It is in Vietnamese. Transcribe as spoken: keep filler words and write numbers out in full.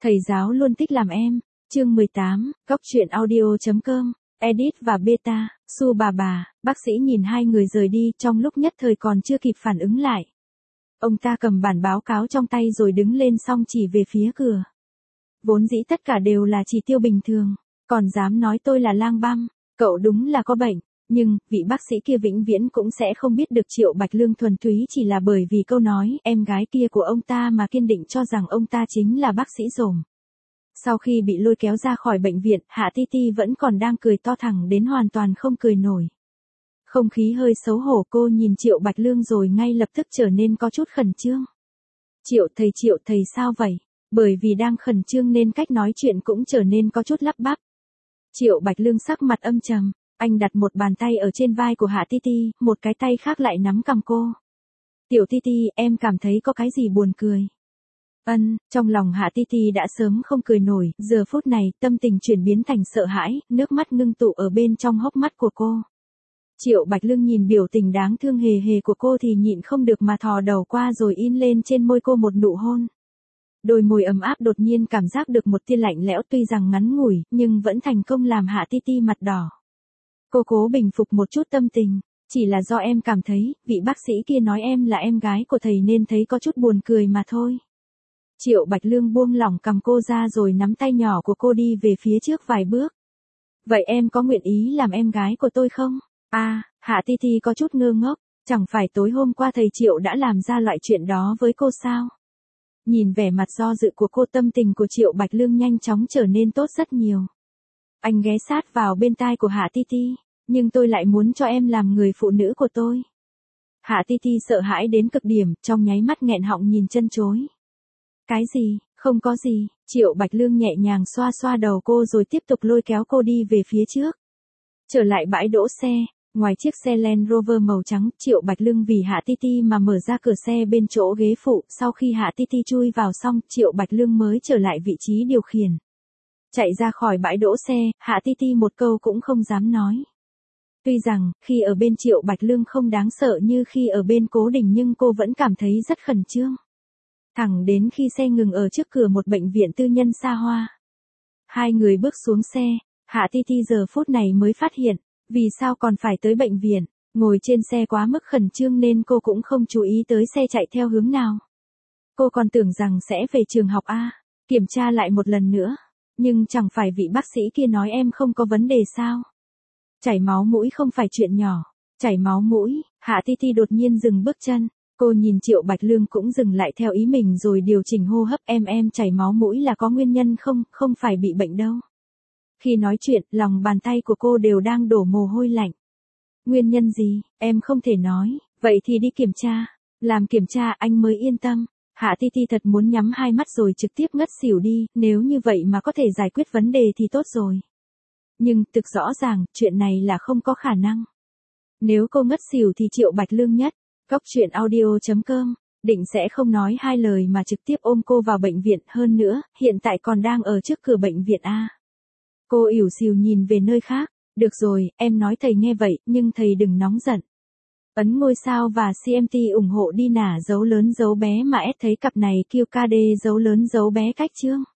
Thầy giáo luôn thích làm em. Chương mười tám, Góc truyện audio chấm com, Edit và Beta, Su bà bà, bác sĩ nhìn hai người rời đi trong lúc nhất thời còn chưa kịp phản ứng lại. Ông ta cầm bản báo cáo trong tay rồi đứng lên xong chỉ về phía cửa. Vốn dĩ tất cả đều là chỉ tiêu bình thường, còn dám nói tôi là lang băm, cậu đúng là có bệnh. Nhưng, vị bác sĩ kia vĩnh viễn cũng sẽ không biết được Triệu Bạch Lương thuần túy chỉ là bởi vì câu nói em gái kia của ông ta mà kiên định cho rằng ông ta chính là bác sĩ rồm. Sau khi bị lôi kéo ra khỏi bệnh viện, Hạ Ti Ti vẫn còn đang cười to thẳng đến hoàn toàn không cười nổi. Không khí hơi xấu hổ, cô nhìn Triệu Bạch Lương rồi ngay lập tức trở nên có chút khẩn trương. Triệu thầy Triệu thầy sao vậy? Bởi vì đang khẩn trương nên cách nói chuyện cũng trở nên có chút lắp bắp. Triệu Bạch Lương sắc mặt âm trầm. Anh đặt một bàn tay ở trên vai của Hạ Ti Ti, một cái tay khác lại nắm cằm cô. Tiểu Ti Ti, em cảm thấy có cái gì buồn cười. Ân, trong lòng Hạ Ti Ti đã sớm không cười nổi, giờ phút này tâm tình chuyển biến thành sợ hãi, nước mắt ngưng tụ ở bên trong hốc mắt của cô. Triệu Bạch Lương nhìn biểu tình đáng thương hề hề của cô thì nhịn không được mà thò đầu qua rồi in lên trên môi cô một nụ hôn. Đôi môi ấm áp đột nhiên cảm giác được một tia lạnh lẽo tuy rằng ngắn ngủi, nhưng vẫn thành công làm Hạ Ti Ti mặt đỏ. Cô cố bình phục một chút tâm tình, chỉ là do em cảm thấy, vị bác sĩ kia nói em là em gái của thầy nên thấy có chút buồn cười mà thôi. Triệu Bạch Lương buông lỏng cầm cô ra rồi nắm tay nhỏ của cô đi về phía trước vài bước. Vậy em có nguyện ý làm em gái của tôi không? À, Hạ Ti Ti có chút ngơ ngốc, chẳng phải tối hôm qua thầy Triệu đã làm ra loại chuyện đó với cô sao? Nhìn vẻ mặt do dự của cô, tâm tình của Triệu Bạch Lương nhanh chóng trở nên tốt rất nhiều. Anh ghé sát vào bên tai của Hạ Ti Ti, nhưng tôi lại muốn cho em làm người phụ nữ của tôi. Hạ Ti Ti sợ hãi đến cực điểm, trong nháy mắt nghẹn họng nhìn chân chối. Cái gì, không có gì, Triệu Bạch Lương nhẹ nhàng xoa xoa đầu cô rồi tiếp tục lôi kéo cô đi về phía trước. Trở lại bãi đỗ xe, ngoài chiếc xe Land Rover màu trắng, Triệu Bạch Lương vì Hạ Ti Ti mà mở ra cửa xe bên chỗ ghế phụ, sau khi Hạ Ti Ti chui vào xong, Triệu Bạch Lương mới trở lại vị trí điều khiển. Chạy ra khỏi bãi đỗ xe, Hạ Ti Ti một câu cũng không dám nói. Tuy rằng, khi ở bên Triệu Bạch Lương không đáng sợ như khi ở bên Cố Đình nhưng cô vẫn cảm thấy rất khẩn trương. Thẳng đến khi xe ngừng ở trước cửa một bệnh viện tư nhân xa hoa. Hai người bước xuống xe, Hạ Ti Ti giờ phút này mới phát hiện, vì sao còn phải tới bệnh viện, ngồi trên xe quá mức khẩn trương nên cô cũng không chú ý tới xe chạy theo hướng nào. Cô còn tưởng rằng sẽ về trường học A, kiểm tra lại một lần nữa. Nhưng chẳng phải vị bác sĩ kia nói em không có vấn đề sao? Chảy máu mũi không phải chuyện nhỏ. Chảy máu mũi, Hạ Ti Ti đột nhiên dừng bước chân. Cô nhìn Triệu Bạch Lương cũng dừng lại theo ý mình rồi điều chỉnh hô hấp. Em em chảy máu mũi là có nguyên nhân không, không phải bị bệnh đâu. Khi nói chuyện, lòng bàn tay của cô đều đang đổ mồ hôi lạnh. Nguyên nhân gì, em không thể nói, vậy thì đi kiểm tra. Làm kiểm tra anh mới yên tâm. Hạ Ti Ti thật muốn nhắm hai mắt rồi trực tiếp ngất xỉu đi, nếu như vậy mà có thể giải quyết vấn đề thì tốt rồi. Nhưng, thực rõ ràng, chuyện này là không có khả năng. Nếu cô ngất xỉu thì Triệu Bạch Lương nhất, Góc truyện audio chấm com, định sẽ không nói hai lời mà trực tiếp ôm cô vào bệnh viện, hơn nữa, hiện tại còn đang ở trước cửa bệnh viện A. Cô ỉu xìu nhìn về nơi khác, được rồi, em nói thầy nghe vậy, nhưng thầy đừng nóng giận. Ấn ngôi sao và xê em tê ủng hộ đi nả dấu lớn dấu bé mà S thấy cặp này Q K D dấu lớn dấu bé cách chương.